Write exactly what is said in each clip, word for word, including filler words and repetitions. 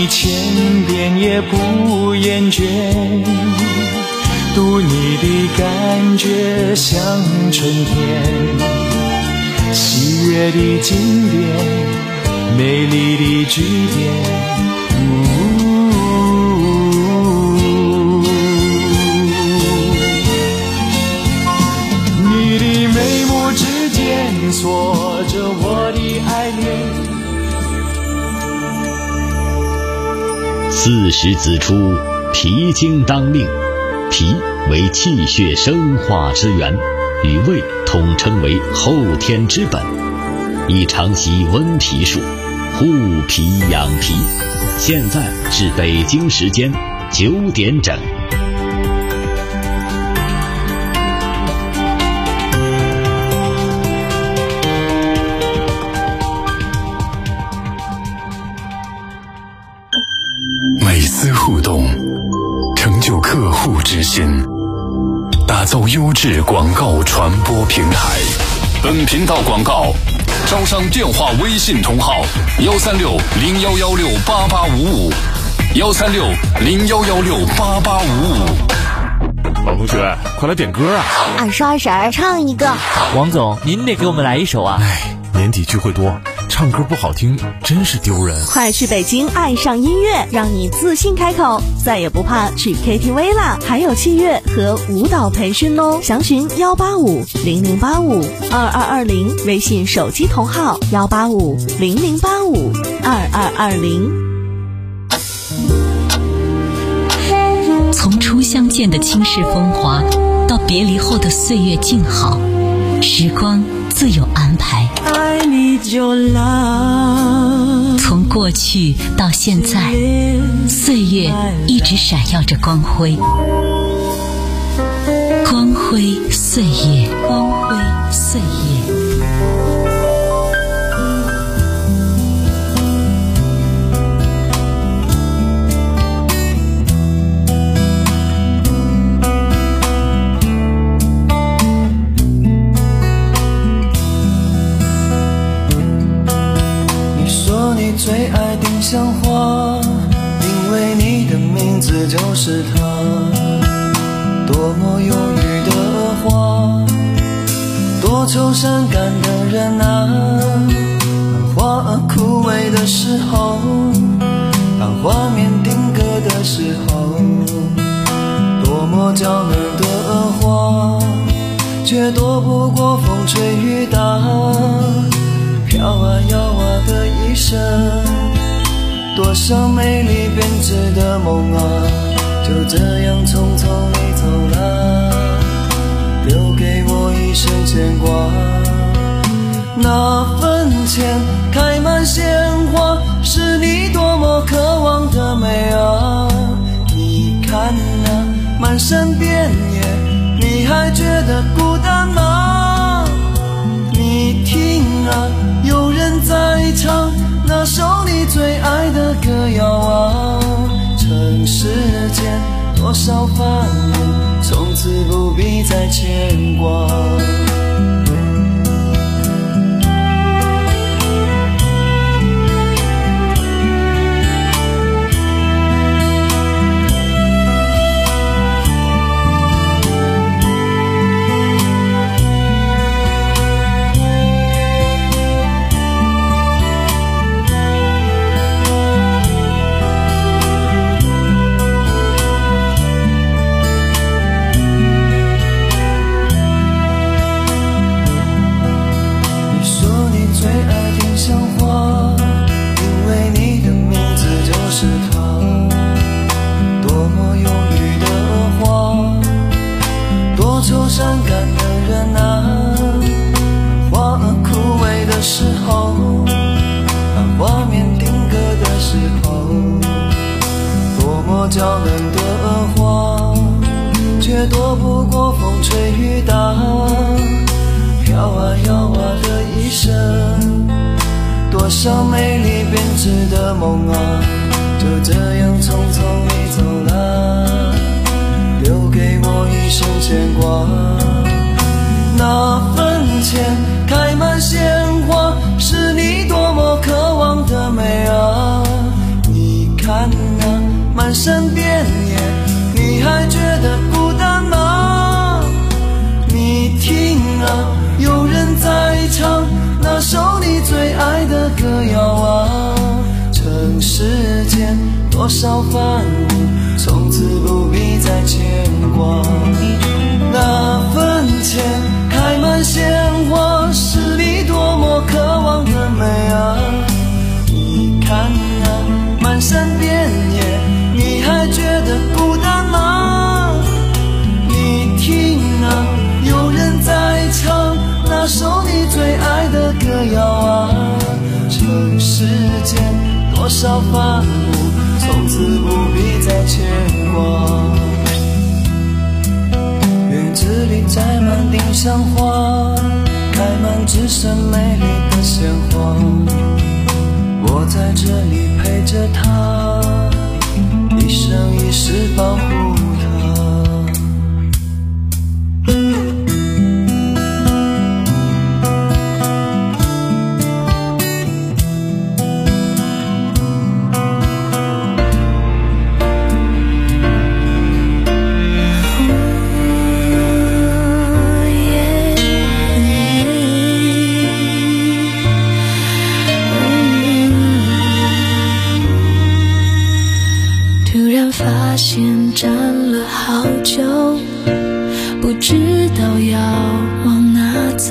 千遍也不厌倦，读你的感觉像春天，喜悦的经典，美丽的句点。你的眉目之间锁着我的爱恋。 四时子出，脾经当令。脾为气血生化之源，与胃统称为后天之本，宜常习温脾术，护脾养脾。现在是北京时间九点整。 美思互动，成就客户之心，打造优质广告传播平台。本频道广告招商电话微信同号幺三六零幺幺六八八五五幺三六零幺幺六八八五五。 老同学，快来点歌啊！ 二叔二婶儿唱一个。 王总，您得给我们来一首啊！ 哎，年底聚会多，唱歌不好听真是丢人。 快去北京爱上音乐，让你自信开口，再也不怕去 K T V 啦！还有器乐和舞蹈培训哦，详询幺八五零零八五二二二零，微信手机同号幺八五零零八五二二二零。 从初相见的倾世风华，到别离后的岁月静好，时光自有安排。 I need your love。 从过去到现在，岁月一直闪耀着光辉，光辉岁月，光辉岁月。 最爱丁香花，因为你的名字就是它。多么忧郁的花，多愁善感的人啊。当花枯萎的时候，当画面定格的时候，多么娇嫩的花，却躲不过风吹雨打。飘啊摇啊的一生，多少美丽编织的梦啊，就这样匆匆你走了，留给我一生牵挂。那坟前开满鲜花，是你多么渴望的美啊。你看那满山遍野，你还觉得孤单吗？你听啊，有人在唱那首你最爱的歌谣啊。尘世间多少烦恼，从此不必再牵挂。伤感的人啊，花枯萎的时候，当画面定格的时候，多么娇嫩的花，却躲不过风吹雨打。飘啊摇啊的一生，多少美丽编织的梦啊，就这样匆匆你走了，留给我一生牵挂。那坟前开满鲜花，是你多么渴望的美啊。你看多少烦恼，从此不必再牵挂。那坟前开满鲜花，是你多么渴望的美啊！你看啊，满山遍野，你还觉得孤单吗？你听啊，有人在唱那首你最爱的歌谣啊。这世间多少烦恼，从此不必再牵挂。院子里栽满丁香花，开满只剩美丽的鲜花。我在这里陪着她，一生一世保护她。 发现站了好久，不知道要往哪走，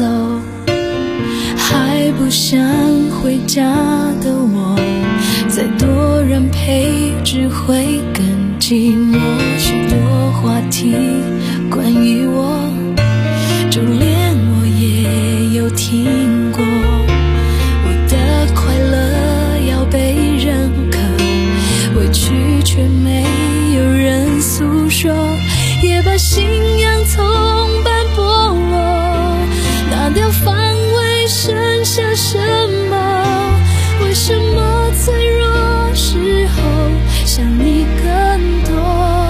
还不想回家的我，再多人陪只会更寂寞。许多话题关于我，就连我也有听过。我的快乐要被认可，委屈却没有人诉说，也把信仰从斑驳落。拿掉防卫，剩下什么？为什么脆弱时候想你更多？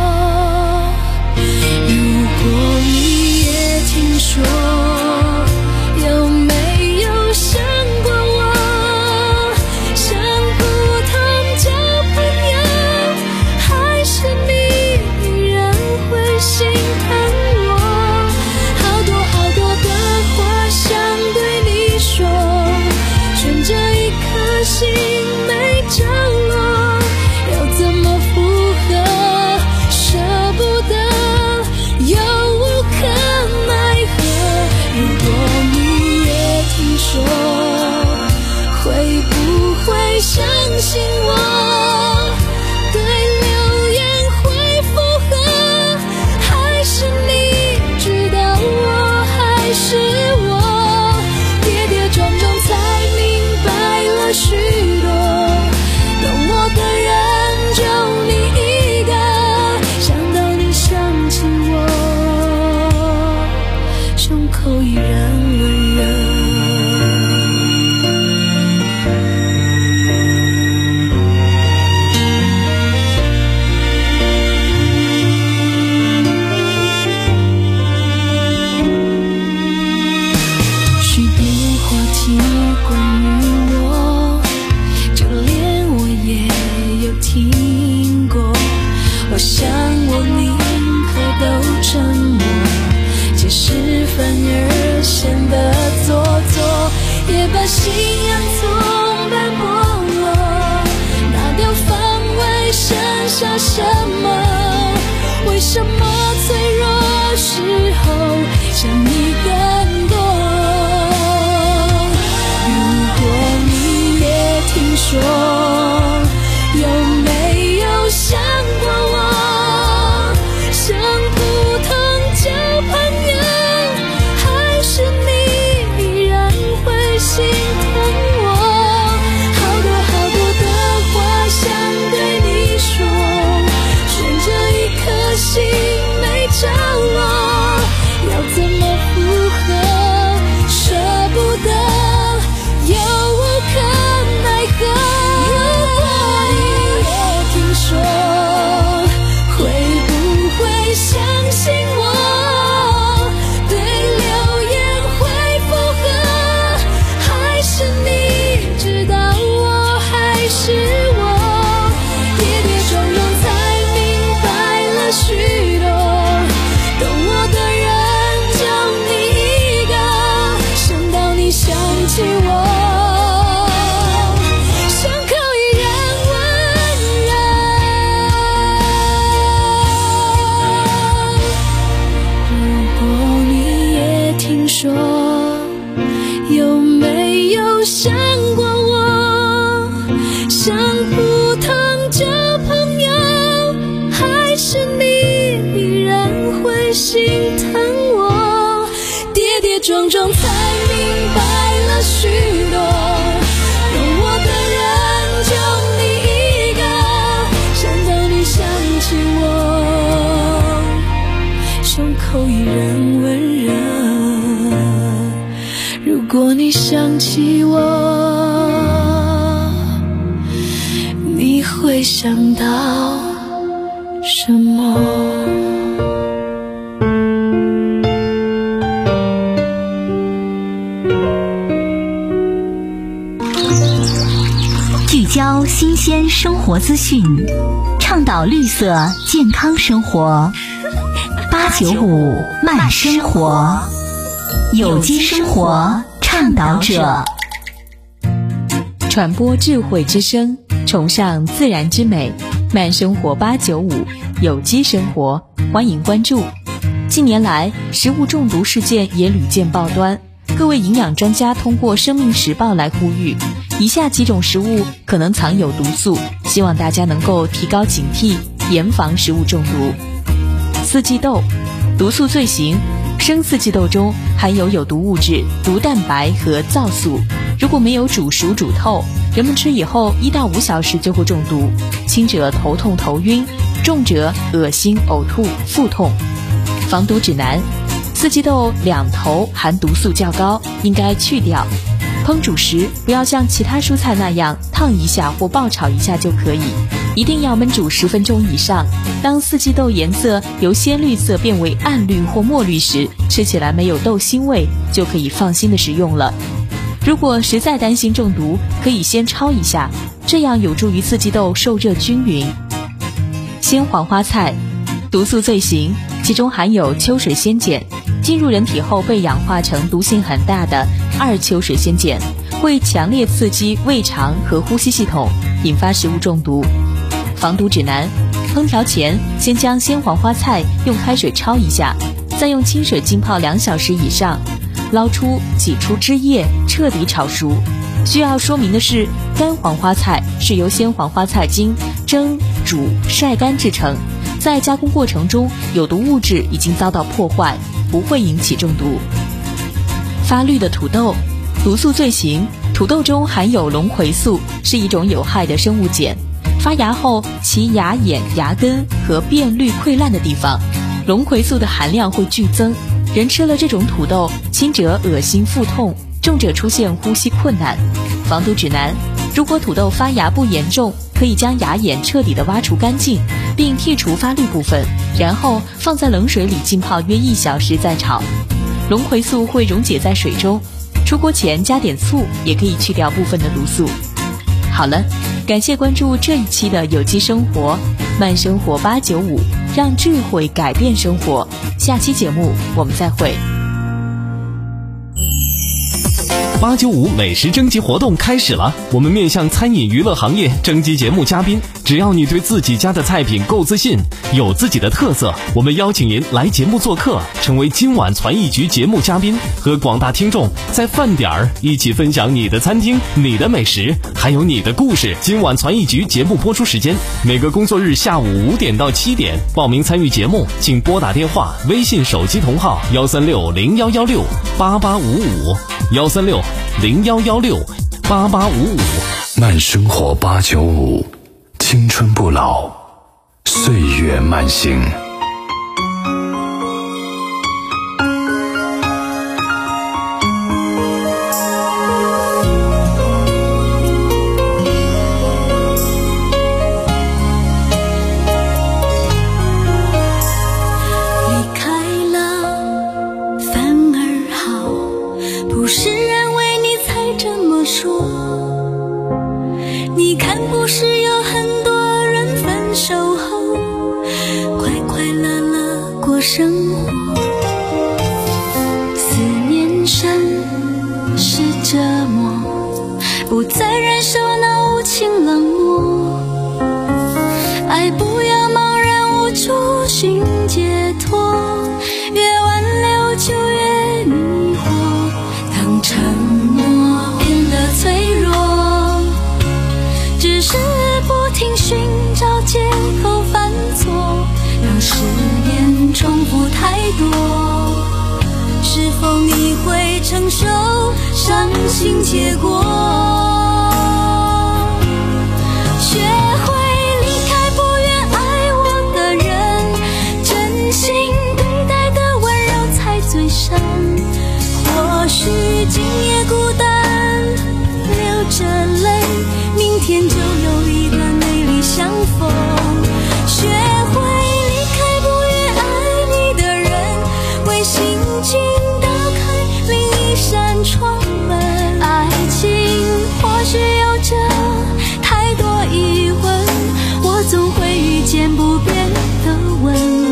如果你也听说，有没有想过我？像普通交朋友，还是你依然会心疼我？好多好多的话想对你说，悬着一颗心没着落，要怎么附和？舍不得又无可奈何。如果你也听说，会不会相信我？对流言会附和，还是你知道我还是我？跌跌撞撞才明白了许多，懂我的人就你一个，想到你想起我，胸口依然温热。许多话题关于我，就连我也有听过。我想我宁可都沉默，解释反而显得做作，也把信仰从斑驳落。拿掉防卫，剩下什么？为什么脆弱时候想你更多？如果你也听说，有没有想过我？像普通交朋友，还是你依然会心疼我？好多好多的话想对你说，悬像普通交朋友，还是你依然会心疼我？跌跌撞撞才明白了许多，懂我的人就你一个，想到你想起我，胸口依然温热。如果你想起我，你会想到什么？ 聚焦新鲜生活资讯，倡导绿色健康生活。八九五慢生活，有机生活倡导者， 传播智慧之声，崇尚自然之美。慢生活八九五，有机生活，欢迎关注。近年来，食物中毒事件也屡见报端，各位营养专家通过《生命时报》来呼吁，以下几种食物可能藏有毒素，希望大家能够提高警惕，严防食物中毒。四季豆，毒素罪行，生四季豆中含有有毒物质毒蛋白和皂素，如果没有煮熟煮透，人们吃以后一到五小时就会中毒，轻者头痛头晕，重者恶心呕吐腹痛。防毒指南，四季豆两头含毒素较高，应该去掉。烹煮时不要像其他蔬菜那样烫一下或爆炒一下就可以，一定要焖煮十分钟以上。当四季豆颜色由鲜绿色变为暗绿或墨绿时，吃起来没有豆腥味，就可以放心的食用了。如果实在担心中毒，可以先焯一下，这样有助于四季豆受热均匀。鲜黄花菜，毒素罪行，其中含有秋水仙碱，进入人体后被氧化成毒性很大的二秋水仙碱，会强烈刺激胃肠和呼吸系统，引发食物中毒。防毒指南，烹调前先将鲜黄花菜用开水焯一下，再用清水浸泡两小时以上，捞出挤出汁液，彻底炒熟。需要说明的是，干黄花菜是由鲜黄花菜经蒸、煮、晒干制成，在加工过程中有毒物质已经遭到破坏，不会引起中毒。发绿的土豆，毒素罪行，土豆中含有龙葵素，是一种有害的生物碱，发芽后其芽眼、芽根和变绿溃烂的地方，龙葵素的含量会剧增，人吃了这种土豆，轻者恶心腹痛，重者出现呼吸困难。防毒指南，如果土豆发芽不严重，可以将芽眼彻底的挖除干净，并剔除发绿部分，然后放在冷水里浸泡约一小时再炒。龙葵素会溶解在水中，出锅前加点醋，也可以去掉部分的毒素。好了，感谢关注这一期的有机生活，慢生活八九五，让智慧改变生活。下期节目我们再会。 八九五美食征集活动开始了，我们面向餐饮娱乐行业征集节目嘉宾，只要你对自己家的菜品够自信，有自己的特色，我们邀请您来节目做客，成为今晚传艺局节目嘉宾，和广大听众在饭点儿一起分享你的餐厅、你的美食，还有你的故事。今晚传艺局节目播出时间每个工作日下午五点到七点，报名参与节目请拨打电话、微信手机同号幺三六零幺幺六八八五五幺三六零幺幺六八八五五。 慢生活八九五，青春不老，岁月慢行。 你看，不是有很多人分手后乖乖念重复太多，是否你会承受伤心结果？学会离开不愿爱我的人，真心对待的温柔才最深。或许今夜孤单流着泪，明天就有一段美丽相逢。学会离开不愿爱你的人，为心情打开另一扇窗门。爱情或许有着太多疑问，我总会遇见不变的吻。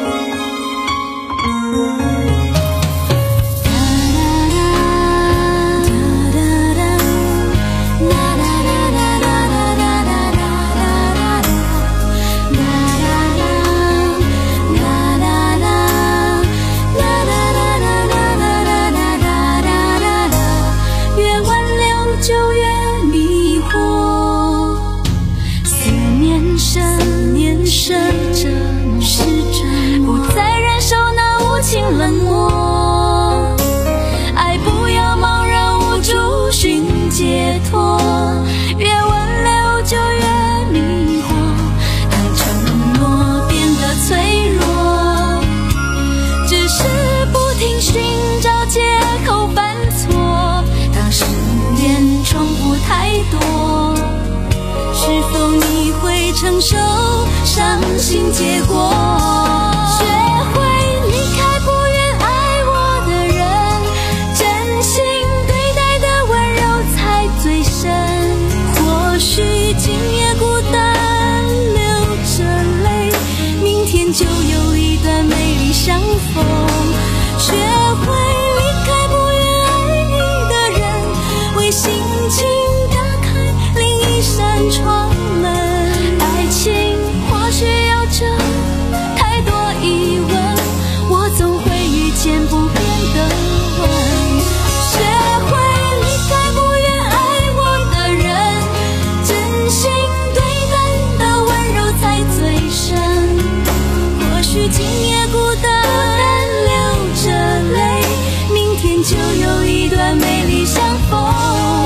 承受伤心结果，学会离开不愿爱我的人，真心对待的温柔才最深。或许今夜孤单流着泪，明天就有一段美丽相逢。学会离开不愿爱你的人，为心情打开另一扇窗门。或许有着太多疑问，我总会遇见不变的吻。学会离开不愿爱我的人，真心对待的温柔才最深。或许今夜孤单流着泪，明天就有一段美丽相逢。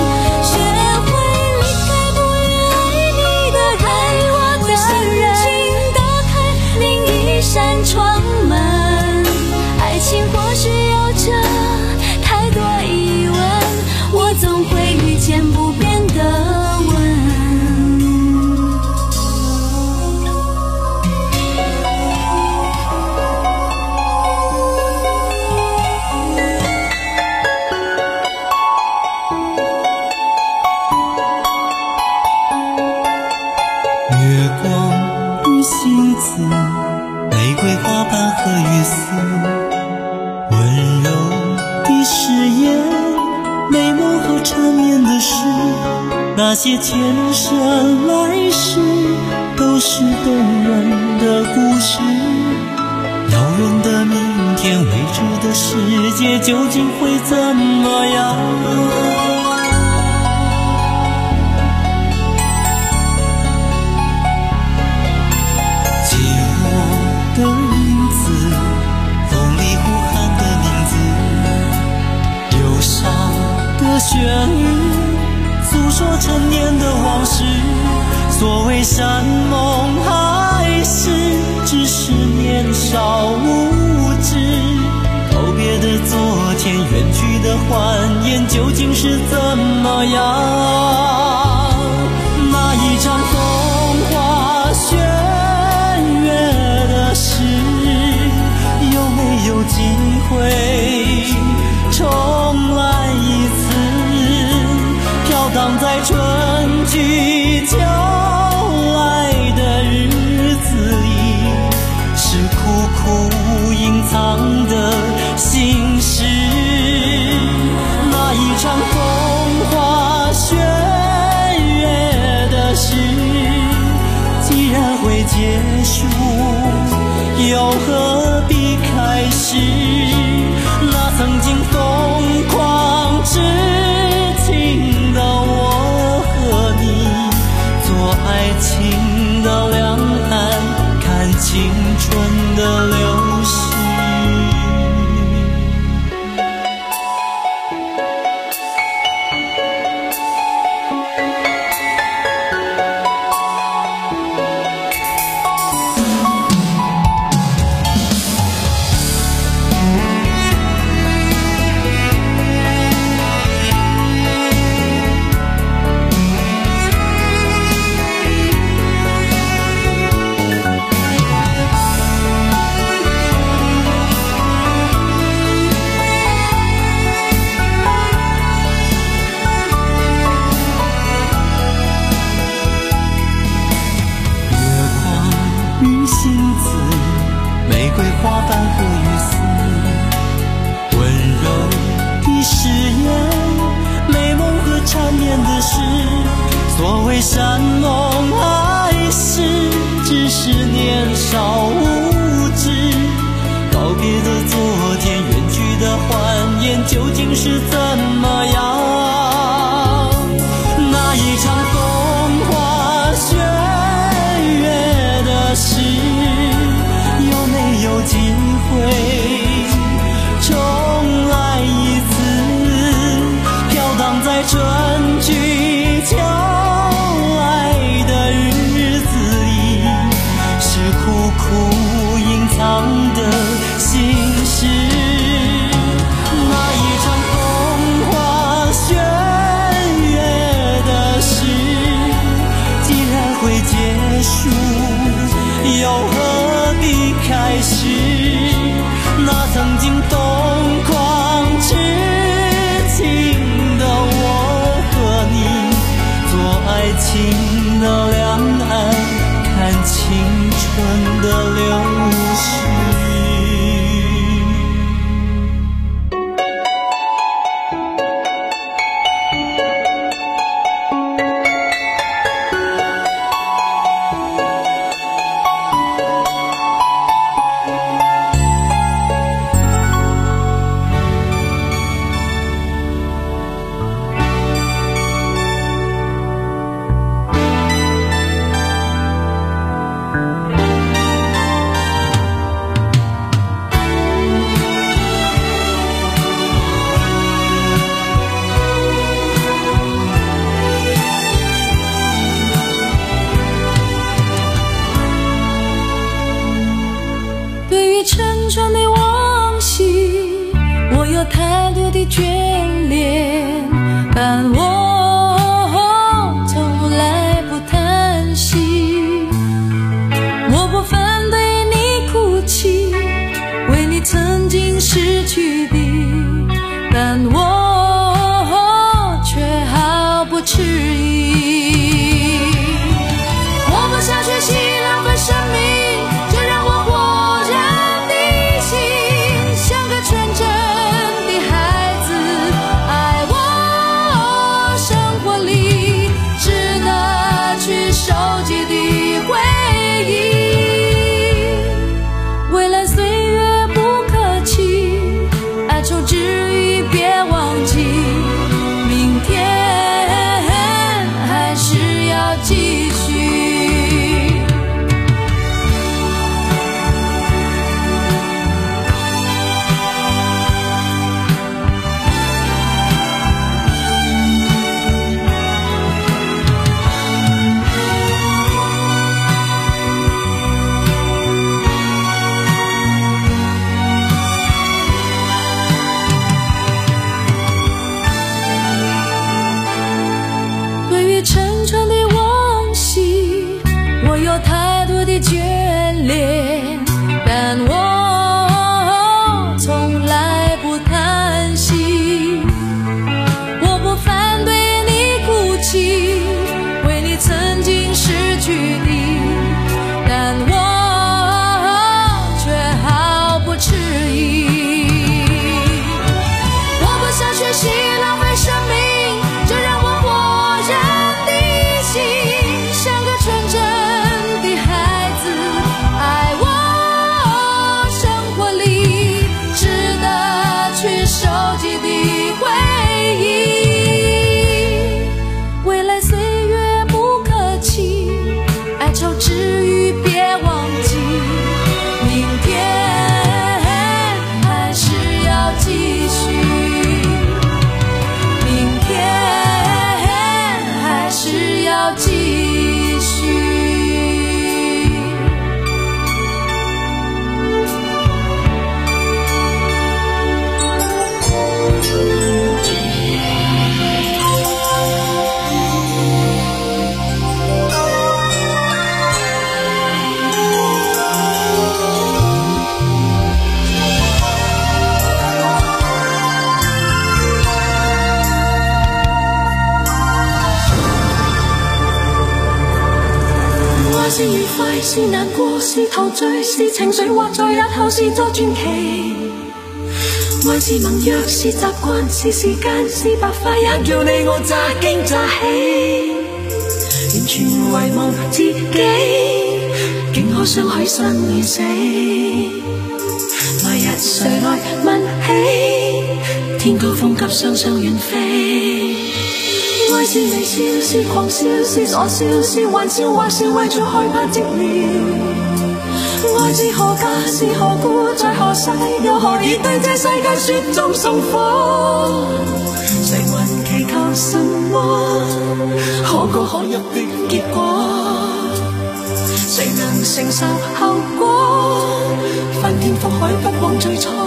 扇窗门，爱情或许有着太多疑问，我总会遇见不变的吻。 月光与星子，玫瑰花瓣和雨丝，温柔的誓言，美梦和缠绵的诗，那些前生来世都是动人的故事。遥远的明天，未知的世界究竟会怎么样？的影子，风里呼喊的名字，忧伤的旋律，诉说陈年的往事。所谓山盟海誓，只是年少无知。告别的昨天，远去的欢颜，究竟是怎么样？那一场风花雪有没有机会重来一次？飘荡在春去秋来的日子里，是苦苦隐藏的心事。那一场风花雪月的事，既然会结束，又何必开始？那曾经疯狂痴情的我和你，做爱情的两岸，看青春的流逝。玫瑰花瓣和雨丝，温柔的誓言，美梦和缠绵的诗。所谓山盟海誓，只是年少无知。告别的昨天，远去的欢颜，究竟是怎么样？那一场风花雪月的事，有没有机会重来一次？飘荡在春去秋来的日子里，是苦苦隐藏的心事。那一场风花雪月的事，既然会结束，又何必开始？那曾经疯狂痴情的我和你，做爱情的两岸，看青春的流逝。 沉重的往昔，我有太多的眷恋，但我从来不叹息。我不反对你哭泣，为你曾经失去的，但我却毫不迟疑。我不想学习浪费生命，就让我活着纯真的孩子，爱我生活里值得去收集的回忆。未来岁月不可期，哀愁之余别忘记，明天还是要继续。沉重的往昔，我有太多的眷恋，但我从来不叹息。我不反对你哭泣，为你曾经失去的，但我却毫不迟疑。我不想学习浪费生命，就让我活着像个纯真的孩子，爱我愛是愉快，是難過，是陶醉，是情緒，或在日後是作傳奇。愛是盟約，是習慣，是時間，是白髮，也叫你我乍驚乍喜。完全遺忘自己，竟可相許生與死。來日誰來問起？天高風急，雙雙遠飛。愛是微笑，是狂笑，是傻笑，是玩笑，或是為著害怕寂寥。愛是何家，是何故，在何世，又何以對這世界雪中送火？誰還祈求什麼可歌可泣的結果？誰能承受後果？翻天覆海，不枉最初。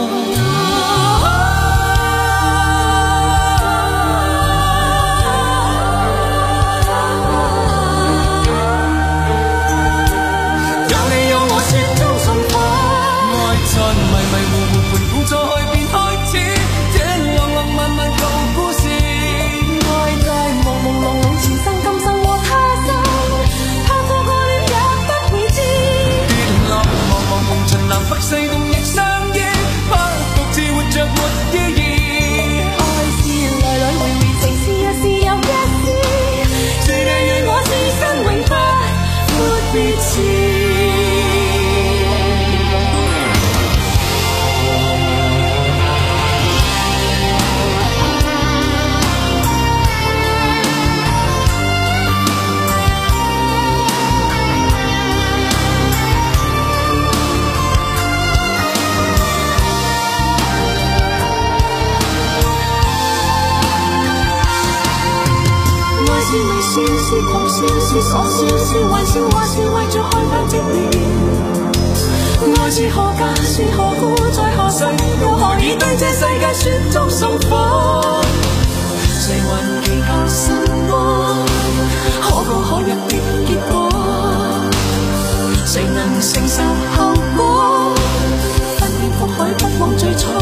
是狂笑，是傻笑，是玩笑，或是為著害怕寂寥。愛是何家，是何故，在何世，又何以對這世界雪中送火？誰還祈求什麼可歌可泣的結果？誰能承受後果？翻天覆海，不枉最初。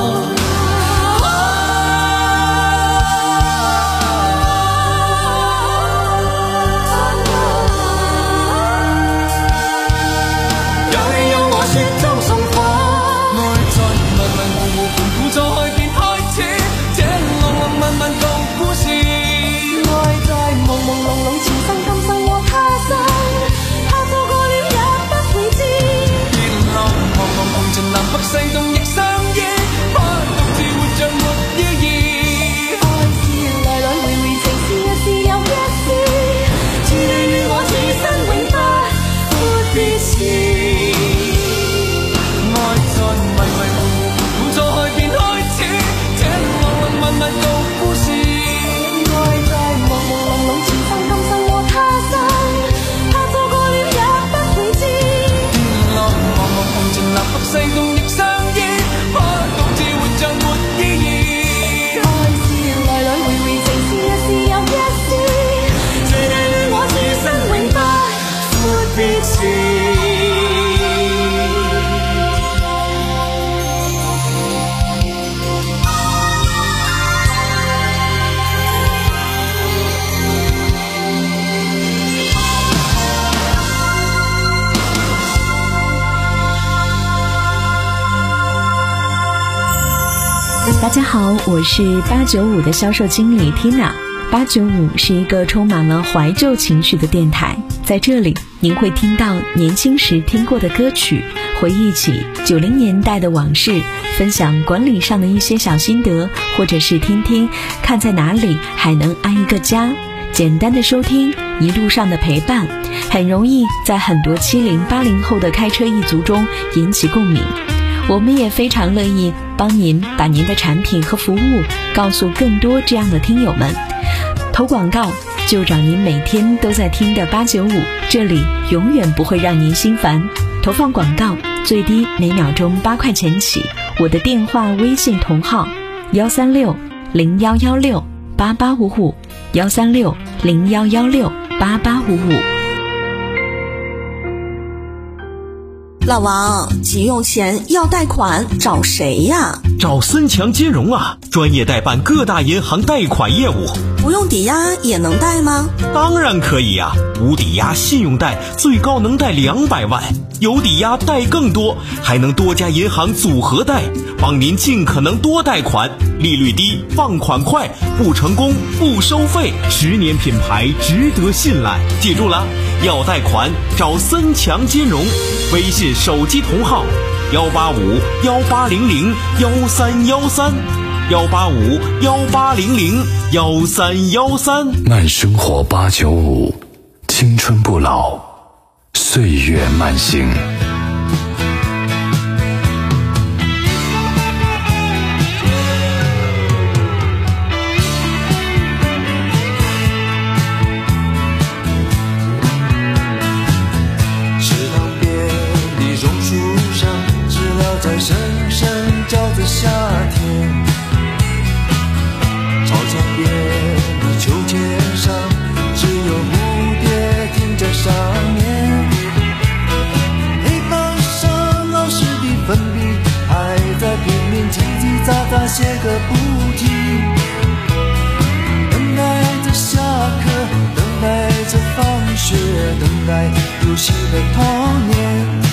世動亦相依，不獨自活着沒意義。愛是來來回回，情是一時又一時，似你與我此生永不會別時。愛在迷迷糊糊，唔再便開始，這浪浪漫漫舊故事。愛在朦朦朧朧，前生今生和他生，怕錯過了也不會知。天浪茫茫紅塵南北世動。 大家好，我是八九五的销售经理 Tina。八九五是一个充满了怀旧情绪的电台，在这里您会听到年轻时听过的歌曲，回忆起九零年代的往事，分享管理上的一些小心得，或者是听听看在哪里还能安一个家。简单的收听，一路上的陪伴，很容易在很多七零八零后的开车一族中引起共鸣。我们也非常乐意帮您把您的产品和服务告诉更多这样的听友们。投广告就找您每天都在听的八九五，这里永远不会让您心烦。投放广告最低每秒钟八块钱起，我的电话微信同号幺三六零幺幺六八八五五幺三六零幺幺六八八五五。 老王，急用钱要贷款，找谁呀？ 找森强金融啊，专业代办各大银行贷款业务。 不用抵押也能贷吗？ 当然可以呀、啊，无抵押信用贷最高能贷两百万，有抵押贷更多，还能多家银行组合贷，帮您尽可能多贷款，利率低，放款快，不成功不收费，十年品牌值得信赖。记住了，要贷款找森强金融，微信手机同号幺八五幺八零零幺三幺三。幺八五幺八零零幺三幺三， 慢生活八九五，青春不老，岁月慢行。 池塘边的榕树上，知了在声声叫着夏天。操场边的秋千上，只有蝴蝶停在上面。黑板上老师的粉笔还在拼命叽叽喳喳写个不停，等待着下课，等待着放学，等待游戏的童年。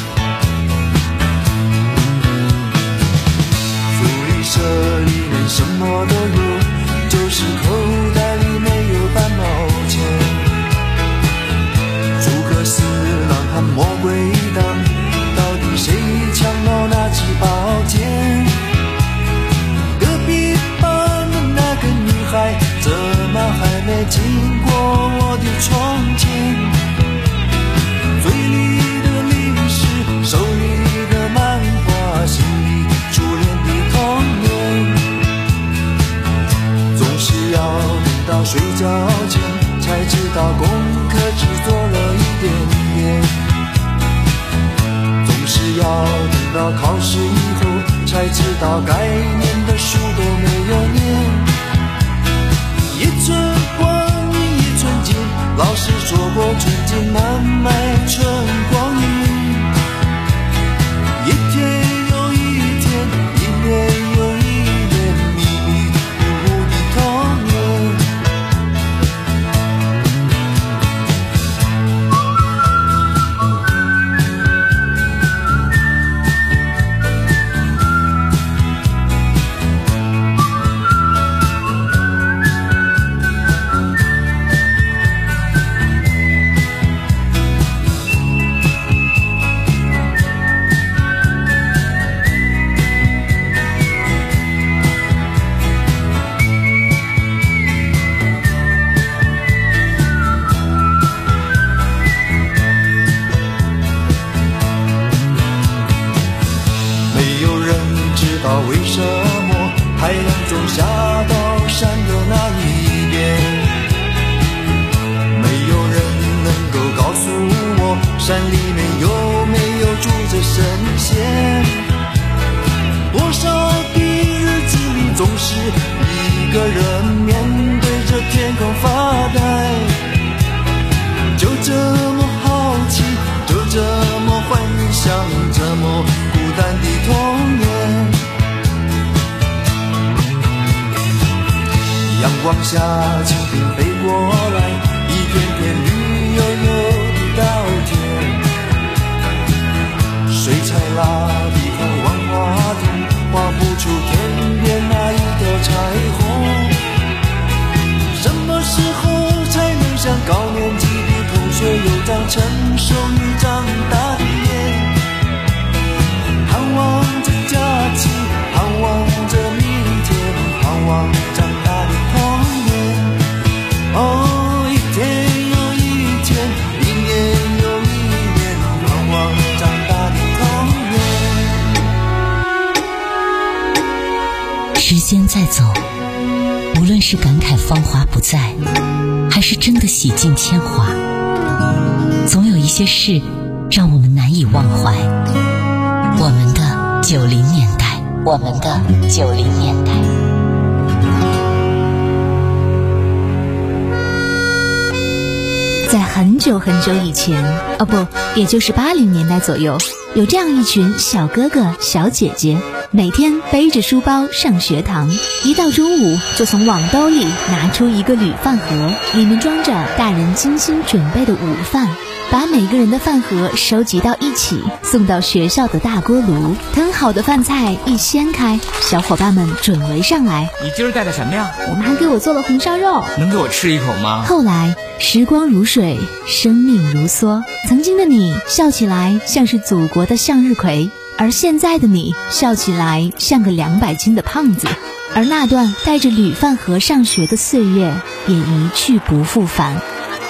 福利社里面什么都有，就是口袋里没有半毛钱。诸葛四郎和魔鬼党，到底谁抢到那支宝剑？隔壁班的那个女孩，怎么还没经过我的窗前？嘴里的零食，手里的漫画，心里初恋的童年。总是要等到睡觉前，才知道功课只做了一点点。总是要等到考试以后，才知道该念的书都没有念。一寸光阴一寸金，老师说过寸金难买春光阴。一天又一天，一年又一年，迷迷糊糊的童年。为什么太阳总下到山的那一边？没有人能够告诉我，山里面有没有住着神仙？多少的日子里，总是一个人面对着天空发呆，就这么好奇，就这么幻想，这么孤单的童年。阳光下，蜻蜓飞过来，一片片绿油油的稻田。水彩蜡笔和万花筒，画不出天边那一条彩虹。什么时候才能像高年级的同学，有张成熟与长大的脸？盼望着假期，盼望着明天，盼望长大的童年。哦，一天又一天，一年又一年，盼望长大的童年。时间在走，无论是感慨芳华不再，还是真的洗尽铅华，总有一些事让我们难以忘怀。我们的九零年代，我们的九零年代。 在很久很久以前，哦不，也就是八零年代左右， 有这样一群小哥哥小姐姐，每天背着书包上学堂，一到中午就从网兜里拿出一个铝饭盒，里面装着大人精心准备的午饭，把每个人的饭盒收集到一起，送到学校的大锅炉。腾好的饭菜一掀开，小伙伴们准围上来。 你今儿带的什么呀？ 我们还给我做了红烧肉， 能给我吃一口吗？ 后来时光如水，生命如梭，曾经的你笑起来像是祖国的向日葵，而现在的你笑起来像个两百斤的胖子。而那段带着铝饭盒上学的岁月也一去不复返。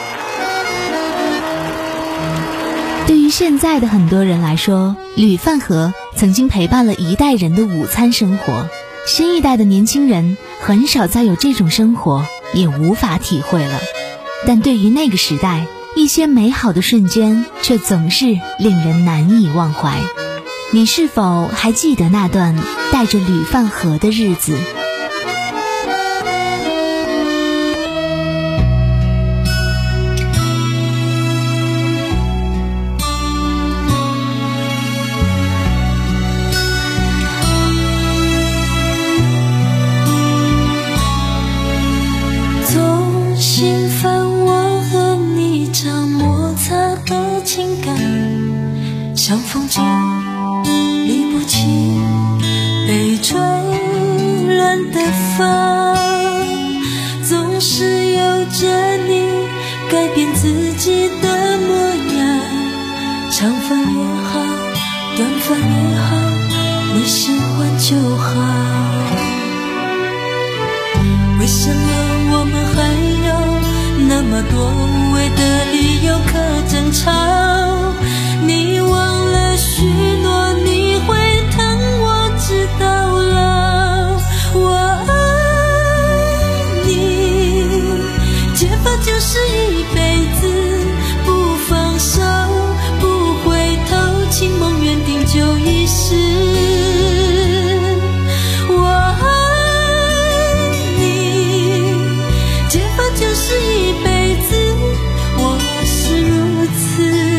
对于现在的很多人来说，铝饭盒曾经陪伴了一代人的午餐生活，新一代的年轻人很少再有这种生活，也无法体会了。但对于那个时代，一些美好的瞬间却总是令人难以忘怀。你是否还记得那段带着铝饭盒的日子？ 总心烦我和你常摩擦的情感，像风景理不清被吹乱的发，总是有着你改变自己的模样，长发也好，短发也好，你喜欢就好。为什么我们还有那么多无谓的理由可争吵？你忘了许诺你会疼我直到老，我爱你，结发就是一辈子，不放手不回头，情梦缘定就一世。我爱你，结发就是一辈子，我是如此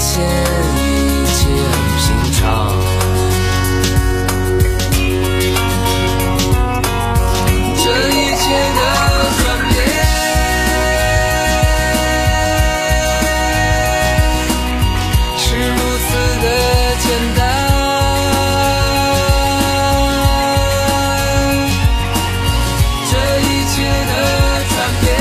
现一切很平常。这一切的转变是如此的简单，这一切的转变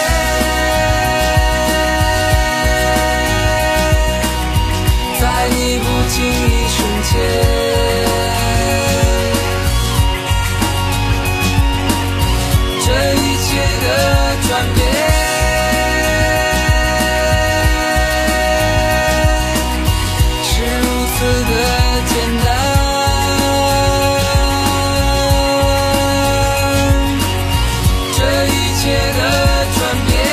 在你不经意瞬间，这一切的转变是如此的简单，这一切的转变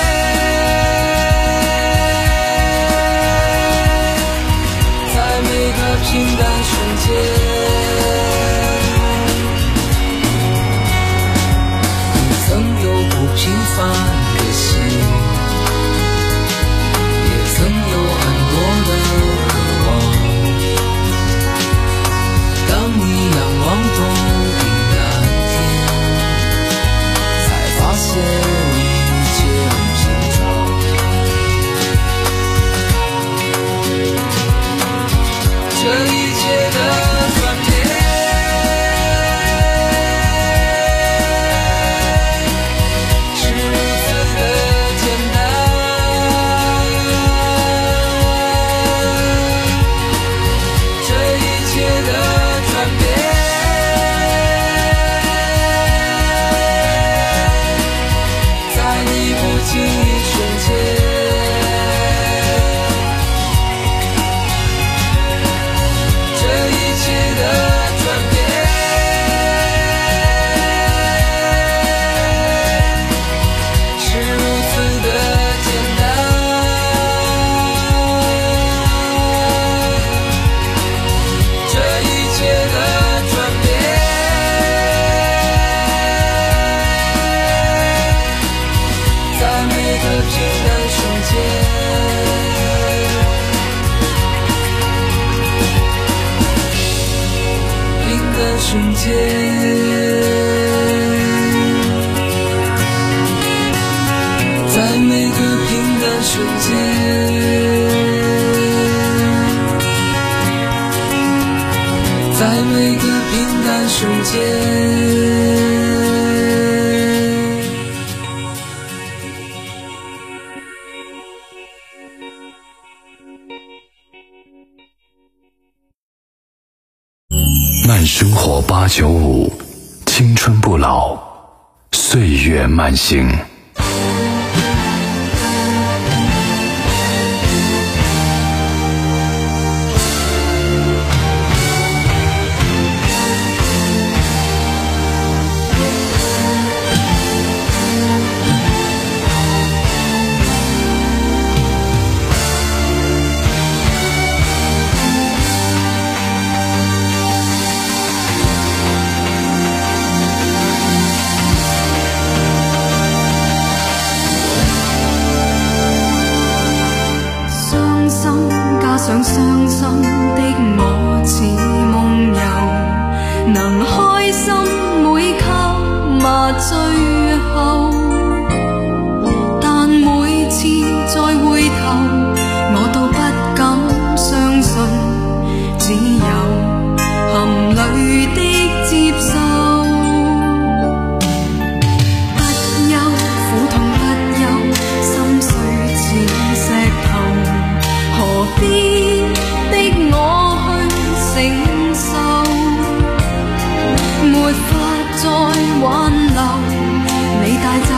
在每个平淡瞬间，平凡的心，也曾有很多的渴望。当你仰望头顶蓝天，才发现一切很平常。这一切的转变瞬间，在每个平淡瞬间，在每个平淡瞬间。 慢生活八九五，青春不老，岁月慢行。 想傷心的我似夢遊，能開心每給麻醉後，但每次再回頭，我都不敢相信，只有含淚的接受。不憂苦痛不憂，心碎似石頭，何必沒法再挽留，你帶走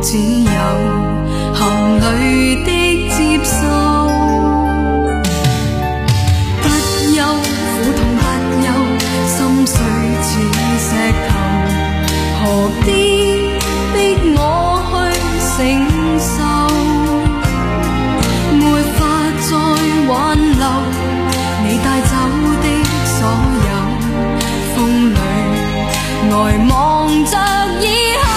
只有含泪的接受。不忧苦痛不休，心碎似石頭，何必逼我去承受？沒法再挽留你帶走的所有，風裏呆望着以後。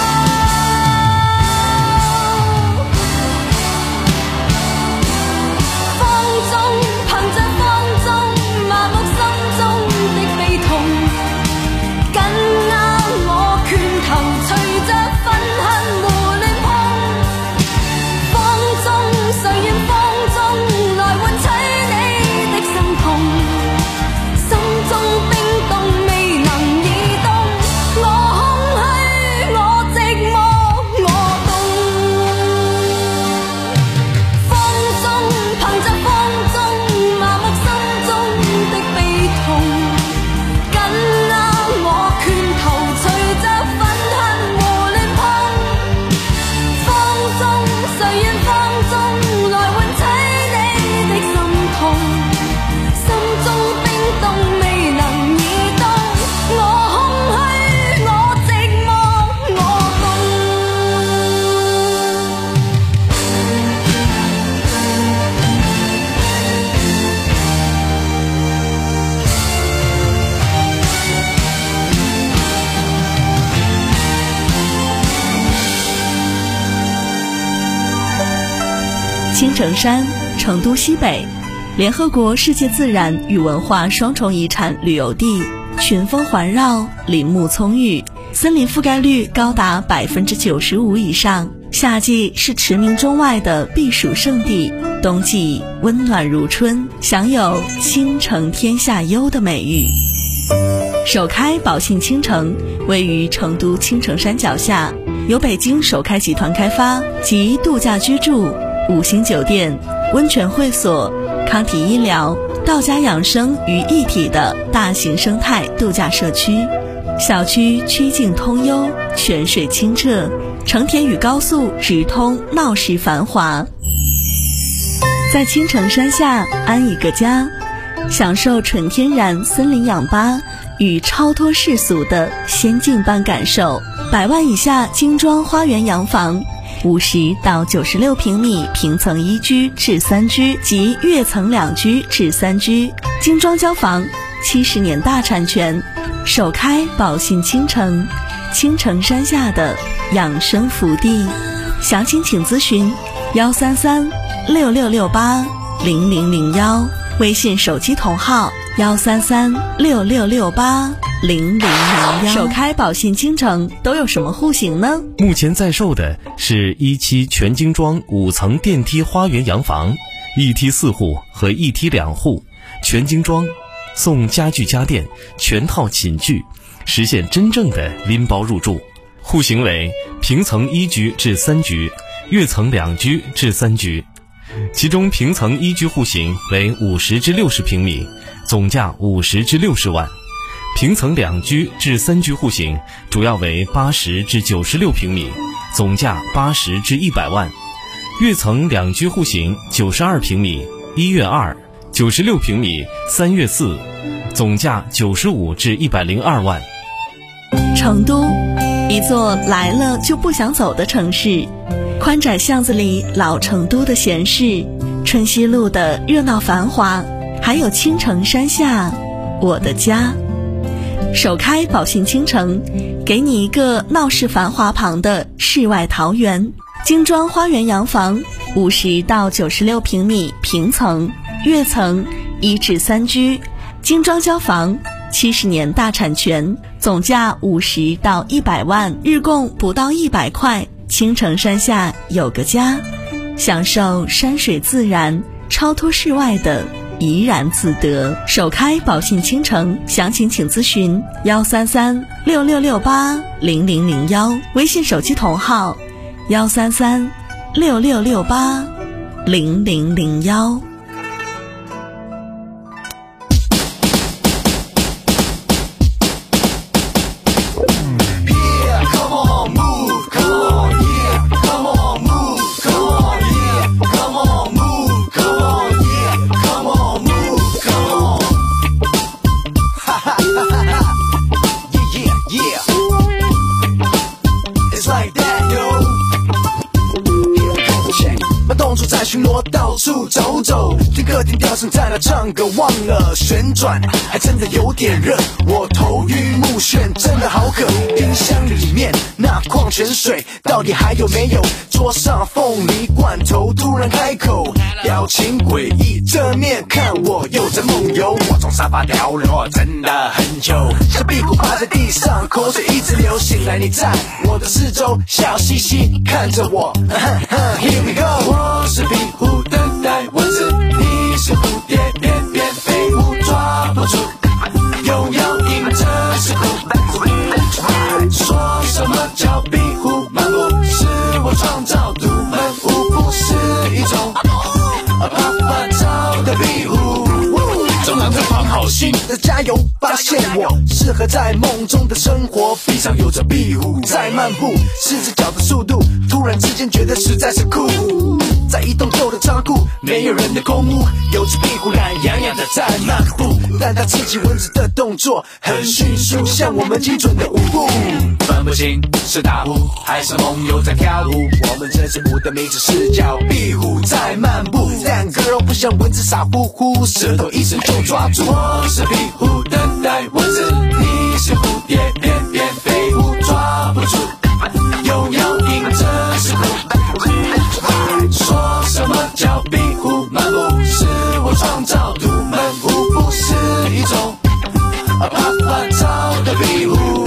青城山，成都西北，联合国世界自然与文化双重遗产旅游地，群峰环绕，林木葱郁，森林覆盖率高达百分之九十五以上。夏季是驰名中外的避暑胜地，冬季温暖如春，享有青城天下优的美誉。首开宝信青城位于成都青城山脚下，由北京首开集团开发，集度假居住、五星酒店、温泉会所、康体医疗、道家养生于一体的大型生态度假社区。小区曲径通幽，泉水清澈，成田与高速直通，闹市繁华。在青城山下安一个家，享受纯天然森林氧吧与超脱世俗的仙境般感受。百万以下精装花园洋房，五十到九十六平米平层一居至三居及跃层两居至三居，精装交房，七十年大产权，首开宝信青城，青城山下的养生福地。详情请咨询幺三三六六六八零零零幺，微信手机同号幺三三六六六八零零零幺。首开宝信青城都有什么户型呢？ 目前在售的是一期全精装五层电梯花园洋房，一梯四户和一梯两户，全精装，送家具家电全套寝具，实现真正的拎包入住。户型为平层一居至三居，跃层两居至三居。其中平层一居户型为五十至六十平米，总价五十至六十万。平层两居至三居户型主要为八十至九十六平米，总价八十至一百万。跃层两居户型九十二平米，一跃二，九十六平米，三跃四，总价九十五至一百零二万。 成都，一座来了就不想走的城市。宽窄巷子里老成都的闲适，春熙路的热闹繁华，还有青城山下我的家。首开宝信青城，给你一个闹市繁华旁的世外桃源。精装花园洋房，五十到九十六平米平层，跃层一至三居，精装交房，七十年大产权，总价五十到一百万，日供不到一百块。青城山下有个家，享受山水自然，超脱世外的怡然自得。首开宝信青城，详情请咨询幺三三六六六八零零零幺，微信手机同号幺三三六六六八零零零幺。 Come on, move, come on, yeah, come 来巡逻，到处走走，听客厅调声在那唱歌，忘了旋转，还真的有点热，我头晕目眩，真的好渴。冰箱里面那矿泉水到底还有没有？桌上凤梨罐头突然开口，表情诡异，正面看我又在梦游。我从沙发掉落，真的很久，小屁股趴在地上，口水一直流。醒来你在我的四周，笑嘻嘻看着我。Here we go， 我是壁虎，等待蚊子，你是蝴蝶，翩翩飞舞，抓不住，又要迎着时空。说什么叫壁虎漫步？是我创造独门舞，不是一种啪啪照的壁虎。中郎在放好心的加油，发现我适合在梦中的生活。地上有着壁虎在漫步，四只脚的速度，突然之间觉得实在是酷。在一栋旧的仓库，没有人的空屋，有只壁虎懒洋洋的在漫步，但它刺激蚊子的动作很迅速，像我们精准的舞步。分不清是大虎还是梦游在跳舞，我们这支舞的名字是叫壁虎在漫步。两个人不像蚊子傻乎乎，舌头一伸就抓住。我是壁虎等待蚊子，你是蝴蝶翩翩飞舞，抓不住，又要迎着时空。说什么叫壁虎漫步？是我创造独门舞，不是一种啪啪照的壁虎。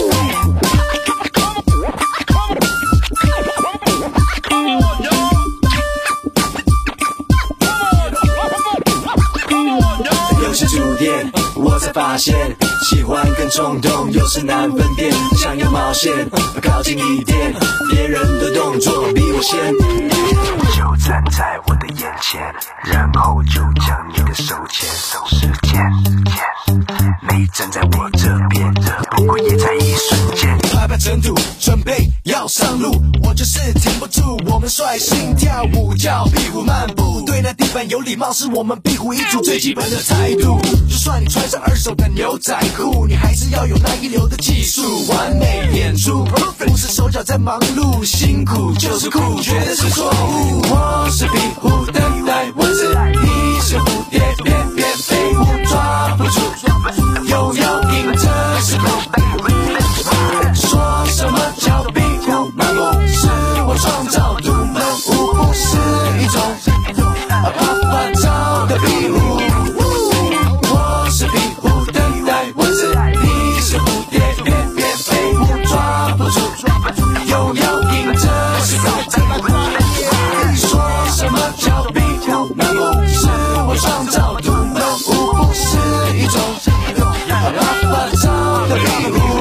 有些触电，我才发现喜欢跟冲动有时难分辨，想要冒险靠近一点，别人的动作比我先，就站在我的眼前，然后就将你的手牵手，时间没站在我这边，不过也在一瞬间。拍拍尘土，准备要上路，我就是停不住，我们率性跳舞，叫壁虎漫步，对那地板有礼貌，是我们壁虎一族最基本的态度。就算你穿上二手的牛仔裤，你还是要有那一流的技术，完美演出，不是手脚在忙碌，辛苦就是酷，绝对是错误。我是壁虎等待蚊子，你是蝴蝶翩翩飞舞，抓不住，又要迎着时空。说什么叫壁虎漫步？是我创造独门舞，不是一种啪啪照的壁虎。我是壁虎等待蚊子，你是蝴蝶翩翩飞舞，抓不住，又要迎着时空。说什么叫壁虎漫步？是我创造独门舞，不是一种啪啪照的壁虎。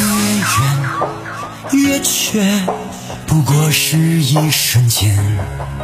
不过是一瞬间。